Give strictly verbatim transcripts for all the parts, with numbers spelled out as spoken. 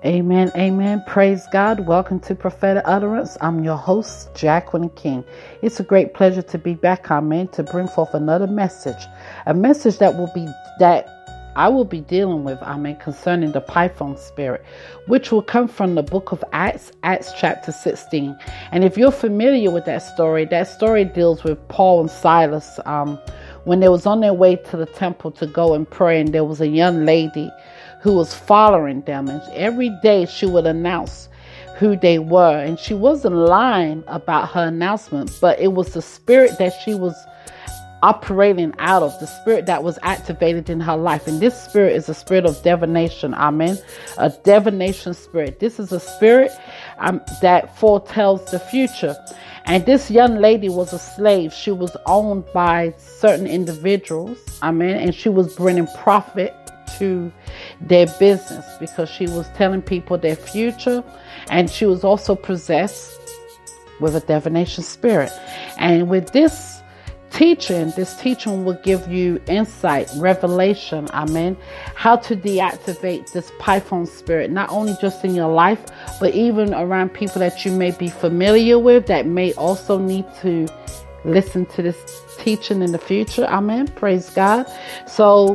Amen, amen. Praise God. Welcome to Prophetic Utterance. I'm your host, Jacqueline King. It's a great pleasure to be back, amen, to bring forth another message. A message that will be, that I will be dealing with, amen, concerning the Python spirit, which will come from the book of Acts, Acts chapter sixteen. And if you're familiar with that story, that story deals with Paul and Silas, um, when they was on their way to the temple to go and pray, and there was a young lady who was following them, and every day she would announce who they were, and she wasn't lying about her announcement, but it was the spirit that she was operating out of, the spirit that was activated in her life. And this spirit is a spirit of divination, amen, a divination spirit. This is a spirit um, that foretells the future. And this young lady was a slave. She was owned by certain individuals, amen, and she was bringing profit to their business because she was telling people their future, and she was also possessed with a divination spirit. And with this teaching, this teaching will give you insight, revelation, amen, how to deactivate this Python spirit, not only just in your life, but even around people that you may be familiar with that may also need to listen to this teaching in the future, amen. Praise God. So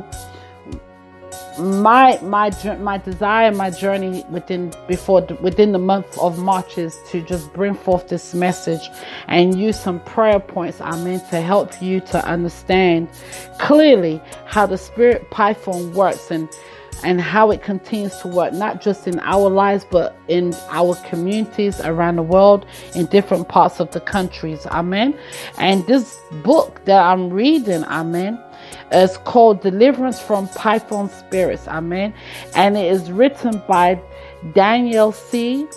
My my my desire, my journey within before within the month of March is to just bring forth this message and use some prayer points, amen, to help you to understand clearly how the spirit Python works and and how it continues to work, not just in our lives, but in our communities around the world, in different parts of the countries, amen. And this book that I'm reading, amen, is called Deliverance from Python Spirits, amen. And it is written by Daniel C.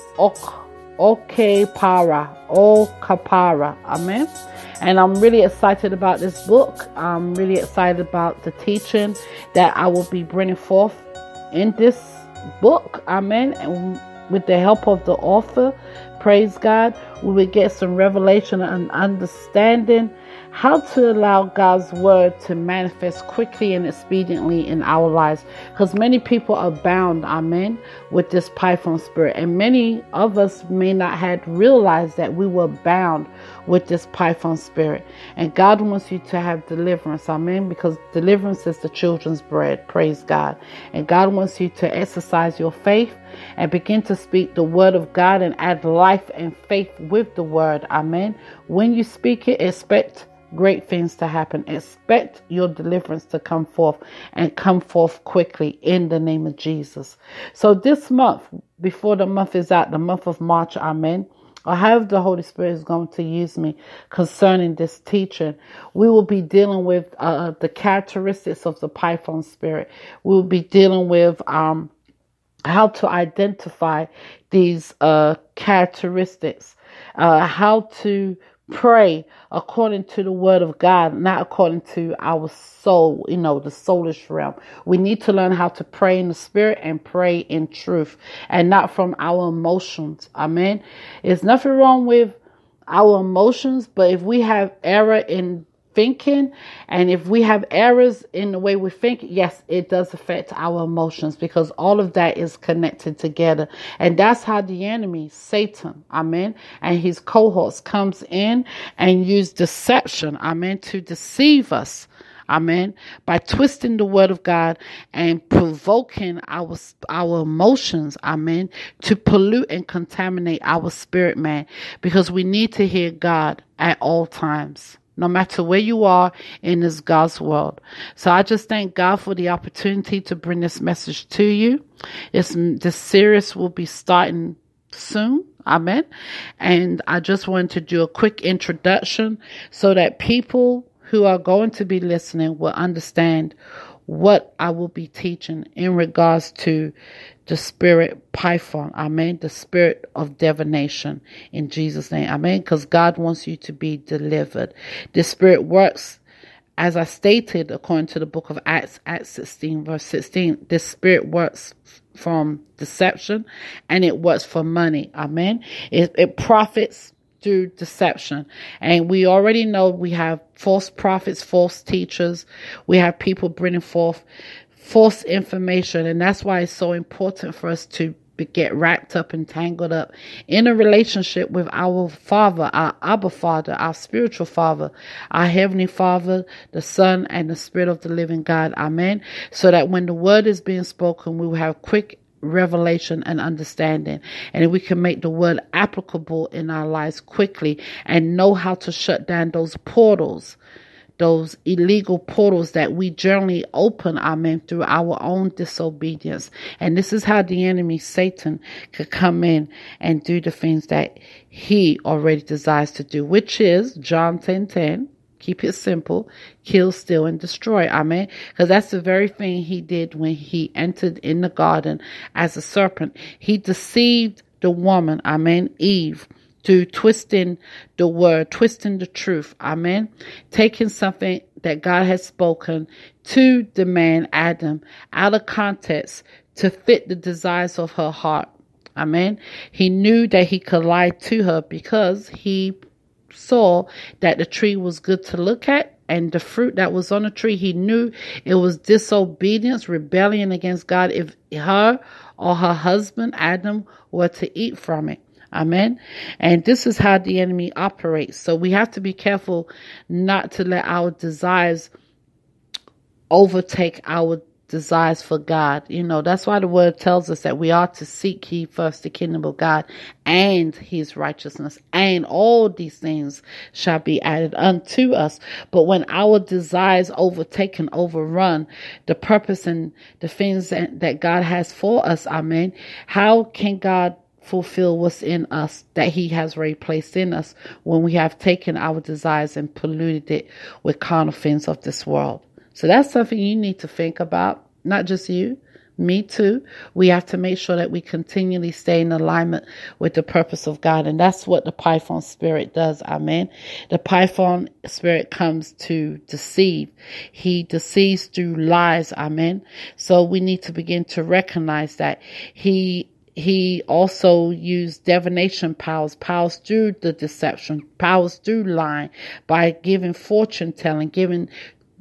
Okapara, Okapara, amen. And I'm really excited about this book. I'm really excited about the teaching that I will be bringing forth in this book, amen. And with the help of the author, praise God, we will get some revelation and understanding how to allow God's word to manifest quickly and expediently in our lives. Because many people are bound, amen, with this Python spirit. And many of us may not have realized that we were bound with this Python spirit. And God wants you to have deliverance, amen, because deliverance is the children's bread, praise God. And God wants you to exercise your faith and begin to speak the word of God and add life and faith with the word, amen. When you speak it, expect great things to happen. Expect your deliverance to come forth and come forth quickly in the name of Jesus. So this month, before the month is out, the month of March, amen, or however the Holy Spirit is going to use me concerning this teaching, we will be dealing with uh, the characteristics of the Python spirit. We will be dealing with um, how to identify these uh, characteristics, uh, how to pray according to the word of God, not according to our soul, you know, the soulish realm. We need to learn how to pray in the spirit and pray in truth and not from our emotions. Amen. There's nothing wrong with our emotions, but if we have error in thinking and if we have errors in the way we think, yes, it does affect our emotions, because all of that is connected together. And that's how the enemy, Satan, amen, and his cohorts comes in and use deception, amen, to deceive us, amen, by twisting the word of God and provoking our our emotions, amen, to pollute and contaminate our spirit, man, because we need to hear God at all times, no matter where you are in this God's world. So I just thank God for the opportunity to bring this message to you. This, this series will be starting soon. Amen. And I just wanted to do a quick introduction so that people who are going to be listening will understand what I will be teaching in regards to the spirit Python, amen, the spirit of divination, in Jesus' name, amen, because God wants you to be delivered. The spirit works, as I stated, according to the book of Acts, Acts sixteen, verse sixteen, this spirit works from deception and it works for money, amen. It, it profits through deception. And we already know we have false prophets, false teachers. We have people bringing forth false information. And that's why it's so important for us to get wrapped up and tangled up in a relationship with our Father, our Abba Father, our spiritual Father, our Heavenly Father, the Son, and the Spirit of the living God. Amen. So that when the word is being spoken, we will have quick revelation and understanding, and we can make the word applicable in our lives quickly and know how to shut down those portals, those illegal portals that we generally open, amen, through our own disobedience. And this is how the enemy, Satan, could come in and do the things that he already desires to do, which is John ten ten. Keep it simple. Kill, steal, and destroy. Amen. Because that's the very thing he did when he entered in the garden as a serpent. He deceived the woman, amen, Eve, through twisting the word, twisting the truth. Amen. Taking something that God has spoken to the man Adam out of context to fit the desires of her heart. Amen. He knew that he could lie to her because he saw that the tree was good to look at, and the fruit that was on the tree, he knew it was disobedience, rebellion against God if her or her husband Adam were to eat from it. Amen. And this is how the enemy operates. So we have to be careful not to let our desires overtake our desires for God. You know, that's why the word tells us that we are to seek ye first the kingdom of God and his righteousness, and all these things shall be added unto us. But when our desires overtake and overrun the purpose and the things that, that God has for us, amen, how can God fulfill what's in us that he has already placed in us when we have taken our desires and polluted it with carnal things of this world? So that's something you need to think about. Not just you, me too. We have to make sure that we continually stay in alignment with the purpose of God. And that's what the Python spirit does. Amen. The Python spirit comes to deceive. He deceives through lies. Amen. So we need to begin to recognize that he He also used divination powers, powers through the deception, powers through lying, by giving fortune telling, giving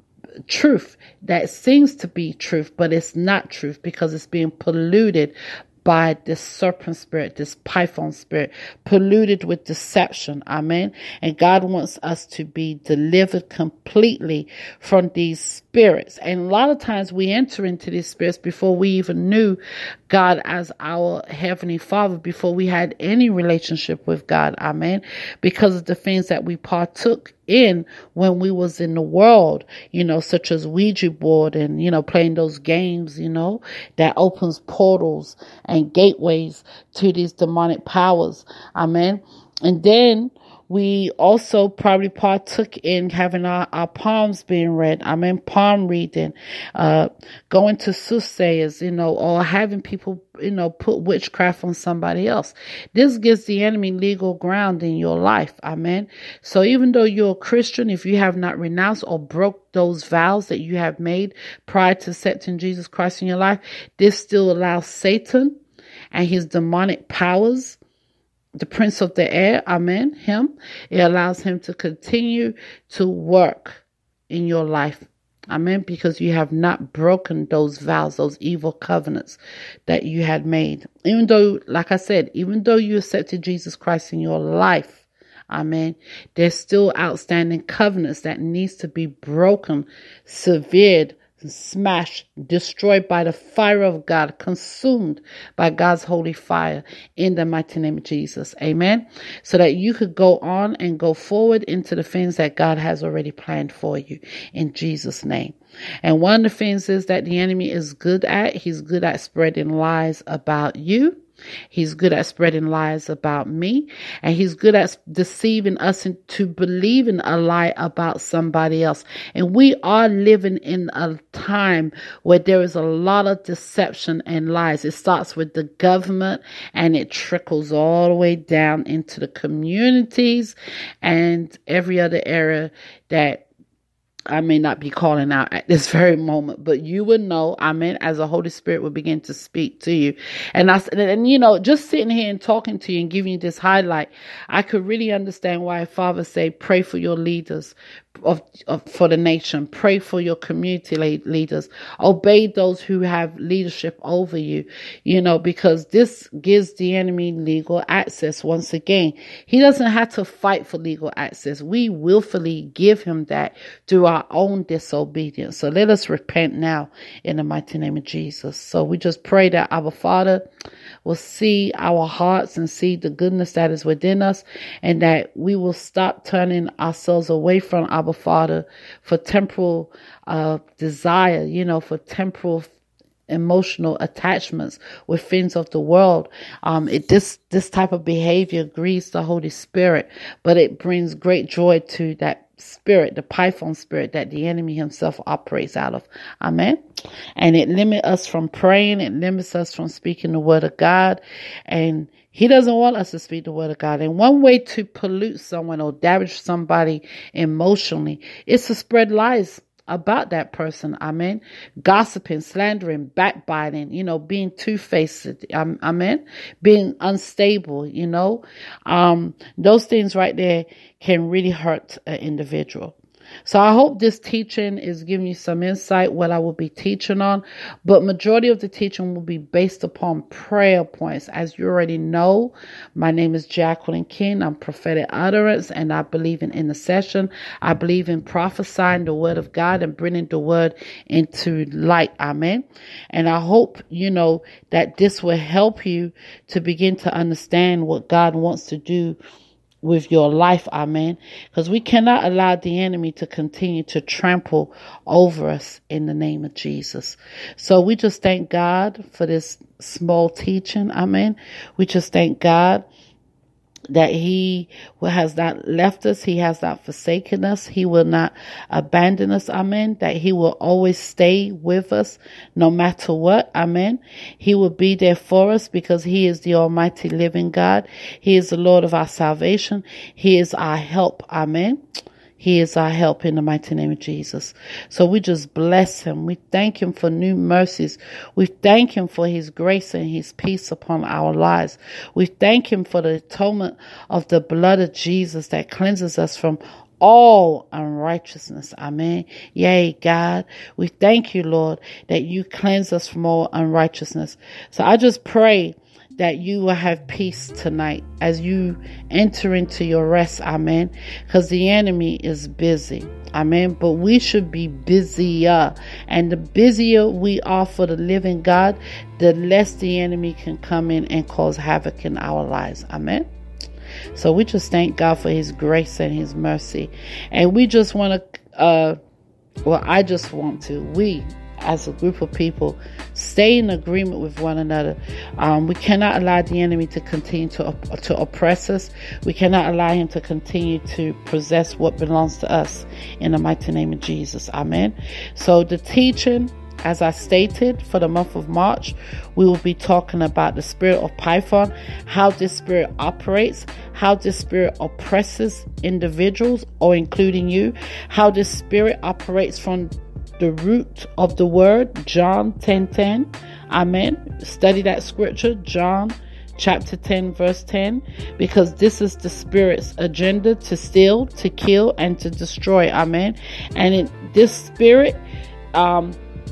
truth that seems to be truth, but it's not truth because it's being polluted by this serpent spirit, this python spirit, polluted with deception. Amen. And God wants us to be delivered completely from these spirits. And a lot of times we enter into these spirits before we even knew God as our Heavenly Father, before we had any relationship with God. Amen. Because of the things that we partook in when we was in the world, you know, such as Ouija board and, you know, playing those games, you know, that opens portals and gateways to these demonic powers. Amen. And then we also probably partook in having our, our palms being read. I mean, palm reading, uh, going to soothsayers, you know, or having people, you know, put witchcraft on somebody else. This gives the enemy legal ground in your life. Amen. So even though you're a Christian, if you have not renounced or broke those vows that you have made prior to accepting Jesus Christ in your life, this still allows Satan and his demonic powers, the prince of the air, amen, him, it allows him to continue to work in your life, amen, because you have not broken those vows, those evil covenants that you had made. Even though, like I said, even though you accepted Jesus Christ in your life, amen, there's still outstanding covenants that needs to be broken, severed, smashed, destroyed by the fire of God, consumed by God's holy fire in the mighty name of Jesus. Amen. So that you could go on and go forward into the things that God has already planned for you in Jesus' name. And one of the things is that the enemy is good at, he's good at spreading lies about you. He's good at spreading lies about me, and he's good at deceiving us into believing a lie about somebody else. And we are living in a time where there is a lot of deception and lies. It starts with the government and it trickles all the way down into the communities and every other area that I may not be calling out at this very moment, but you would know, amen, as the Holy Spirit will begin to speak to you. And I, and, and you know, just sitting here and talking to you and giving you this highlight, I could really understand why Father say, pray for your leaders, Of, of for the nation. Pray for your community leaders. Obey those who have leadership over you, you know, because this gives the enemy legal access. Once again, he doesn't have to fight for legal access. We willfully give him that through our own disobedience. So let us repent now in the mighty name of Jesus. So we just pray that our Father will see our hearts and see the goodness that is within us, and that we will stop turning ourselves away from our Father for temporal uh, desire, you know, for temporal emotional attachments with things of the world. Um, it this this type of behavior grieves the Holy Spirit, but it brings great joy to that spirit, the python spirit that the enemy himself operates out of. Amen. And it limits us from praying. It limits us from speaking the word of God. And he doesn't want us to speak the word of God. And one way to pollute someone or damage somebody emotionally is to spread lies about that person. Amen. Gossiping, slandering, backbiting, you know, being two-faced. Um, amen. Being unstable, you know, um, those things right there can really hurt an individual. So I hope this teaching is giving you some insight what I will be teaching on, but majority of the teaching will be based upon prayer points. As you already know, my name is Jacqueline King. I'm prophetic utterance, and I believe in intercession. I believe in prophesying the word of God and bringing the word into light. Amen. And I hope, you know, that this will help you to begin to understand what God wants to do with your life. Amen. Because we cannot allow the enemy to continue to trample over us in the name of Jesus. So we just thank God for this small teaching. Amen. We just thank God that he has not left us. He has not forsaken us. He will not abandon us. Amen. That he will always stay with us no matter what. Amen. He will be there for us because he is the almighty living God. He is the Lord of our salvation. He is our help. Amen. He is our help in the mighty name of Jesus. So we just bless him. We thank him for new mercies. We thank him for his grace and his peace upon our lives. We thank him for the atonement of the blood of Jesus that cleanses us from all unrighteousness. Amen. Yea, God, we thank you, Lord, that you cleanse us from all unrighteousness. So I just pray that you will have peace tonight as you enter into your rest. Amen. Because the enemy is busy. Amen. But we should be busier. And the busier we are for the living God, the less the enemy can come in and cause havoc in our lives. Amen. So we just thank God for his grace and his mercy. And we just want to, uh, well, I just want to, we, as a group of people, stay in agreement with one another. Um, we cannot allow the enemy to continue to op- to oppress us. We cannot allow him to continue to possess what belongs to us in the mighty name of Jesus. Amen. So the teaching, as I stated, for the month of March, we will be talking about the spirit of Python, how this spirit operates, how this spirit oppresses individuals, or including you, how this spirit operates from the root of the word, John ten ten. Amen. Study that scripture, John chapter ten, verse ten, because this is the spirit's agenda: to steal, to kill, and to destroy. Amen. And it, this spirit um,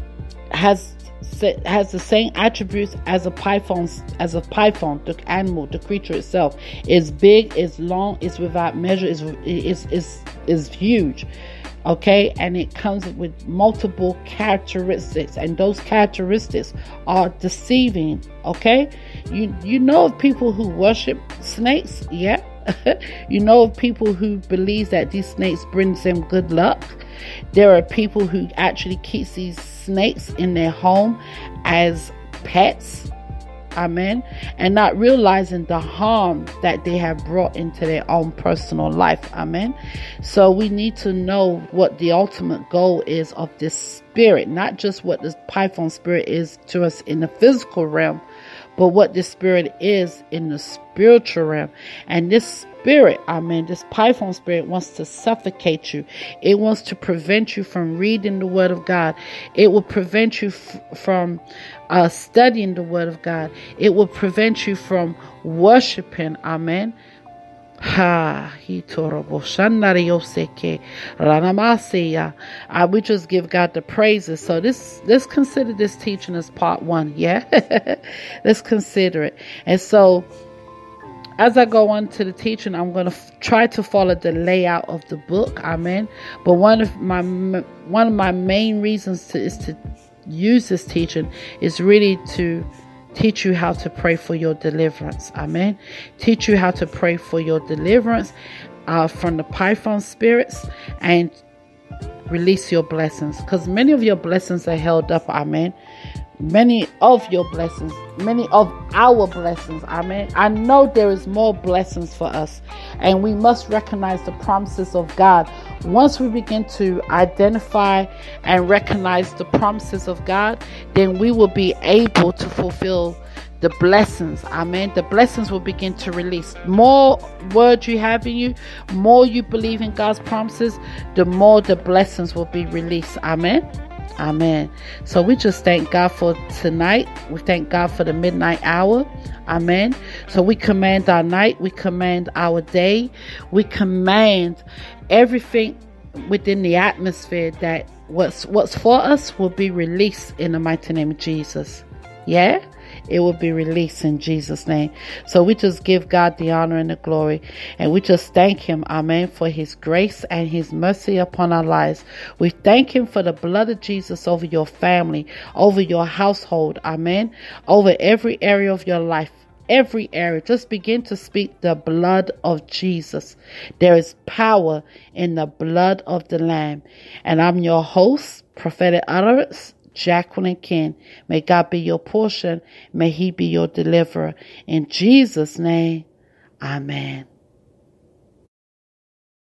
has has the same attributes as a python, as a python, the animal, the creature itself. Is big, is long, is without measure, is is is is huge. Okay, and it comes with multiple characteristics, and those characteristics are deceiving. Okay, you you know of people who worship snakes, yeah. You know of people who believe that these snakes brings them good luck. There are people who actually keep these snakes in their home as pets. Amen. And not realizing the harm that they have brought into their own personal life. Amen. So we need to know what the ultimate goal is of this spirit, not just what this python spirit is to us in the physical realm, but what this spirit is in the spiritual realm. And this spirit, amen, this python spirit wants to suffocate you. It wants to prevent you from reading the word of God. It will prevent you f- from uh, studying the word of God. It will prevent you from worshiping, amen. Ha, he torobo shanarioseke ranamaseya. I we just give God the praises. So this let's consider this teaching as part one. Yeah, let's consider it. And so, as I go on to the teaching, I'm going to f- try to follow the layout of the book. Amen. But one of my one of my main reasons to is to use this teaching is really to teach you how to pray for your deliverance. Amen. Teach you how to pray for your deliverance uh, from the python spirits and release your blessings. Because many of your blessings are held up. Amen. Many of your blessings, many of our blessings. Amen. I know there is more blessings for us, and we must recognize the promises of God. Once we begin to identify and recognize the promises of God, then we will be able to fulfill the blessings. Amen. The blessings will begin to release. More word you have in you, more you believe in God's promises, the more the blessings will be released. Amen. Amen. So we just thank God for tonight. We thank God for the midnight hour. Amen. So we command our night. We command our day. We command everything within the atmosphere that what's what's for us will be released in the mighty name of Jesus. Yeah, it will be released in Jesus' name. So we just give God the honor and the glory, and we just thank him, amen, for his grace and his mercy upon our lives. We thank him for the blood of Jesus over your family, over your household, amen, over every area of your life. Every area, just begin to speak the blood of Jesus. There is power in the blood of the Lamb. And I'm your host, Prophetic Utterance, Jacqueline Ken. May God be your portion. May he be your deliverer. In Jesus' name, amen.